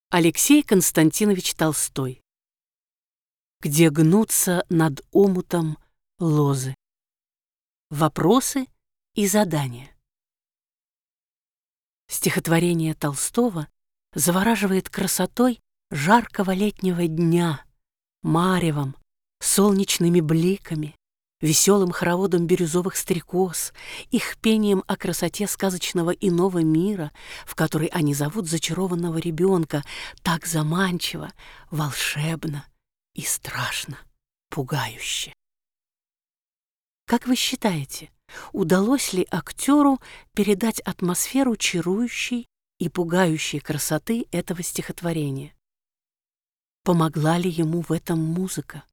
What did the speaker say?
Алексей Константинович Толстой. Где гнутся над омутом лозы. Вопросы и задания. Стихотворение Толстого завораживает красотой жаркого летнего дня, маревом, солнечными бликами, веселым хороводом бирюзовых стрекоз, их пением о красоте сказочного иного мира, в который они зовут зачарованного ребенка, так заманчиво, волшебно и страшно, пугающе. Как вы считаете, удалось ли актеру передать атмосферу чарующей и пугающей красоты этого стихотворения? Помогла ли ему в этом музыка?